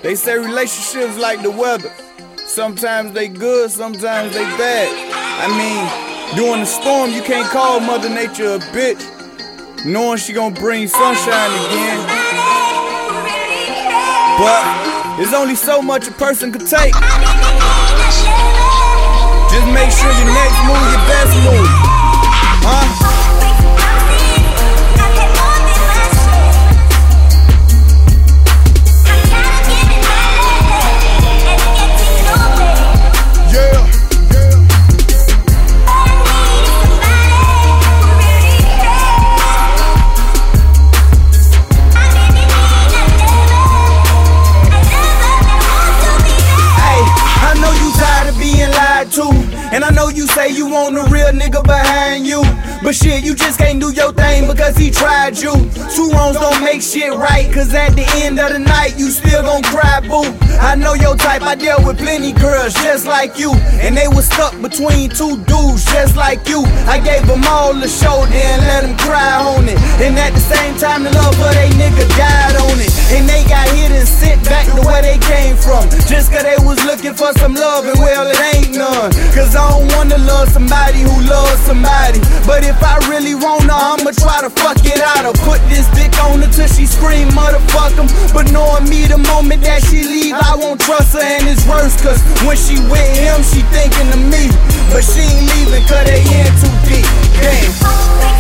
They say relationships like the weather. Sometimes they good, sometimes they bad. I mean, during the storm, you can't call Mother Nature a bitch, knowing she gonna bring sunshine again. But there's only so much a person could take. Just make sure your next move your best move. Huh? And I know you say you want a real nigga behind you, but shit, you just can't do your thing because he tried you. Two wrongs don't make shit right, cause at the end of the night, you still gon' cry, boo. I know your type, I dealt with plenty girls just like you, and they was stuck between two dudes just like you. I gave them all a shoulder and let them cry on it, and at the same time, the love for they nigga died on it. And they got hit and sent back to where they came from, just cause they was looking for some love, and well, it ain't none. Cause I don't wanna love somebody who loves somebody, but if I really want her, I'ma try to fuck it out of. Put this dick on her till she scream motherfuck him, but knowing me the moment that she leave, I won't trust her, and it's worse cause when she with him, she thinking of me, but she ain't leaving cause they in too deep. Damn.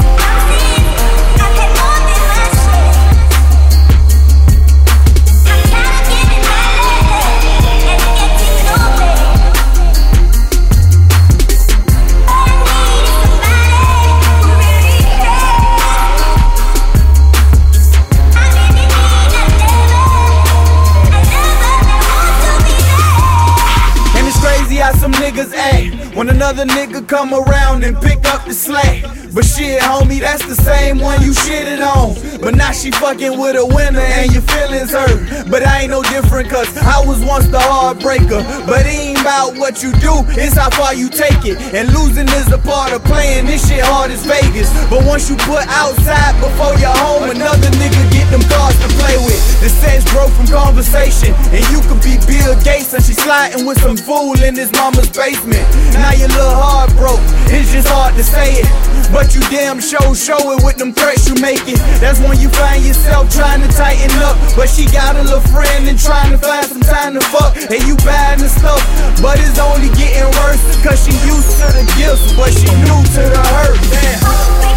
How some niggas act when another nigga come around and pick up the slack. But shit, homie, that's the same one you shitted on, but now she fucking with a winner and your feelings hurt. But I ain't no different cause I was once the heartbreaker. But it ain't about what you do, it's how far you take it. And losing is a part of playing, this shit hard as Vegas. But once you put outside before you're home, another nigga get them cards to play with. The sex grow from conversation, and you could be Bill Gates and she sliding with some fool in his mama's basement. Now your little heart broke, it's just hard to say it, but you damn sure show it with them threats you making. That's when you find yourself trying to tighten up, but she got a little friend and trying to find some time to fuck, and you buying the stuff, but it's only getting worse cause she used to the gifts, but she new to the hurt. Damn.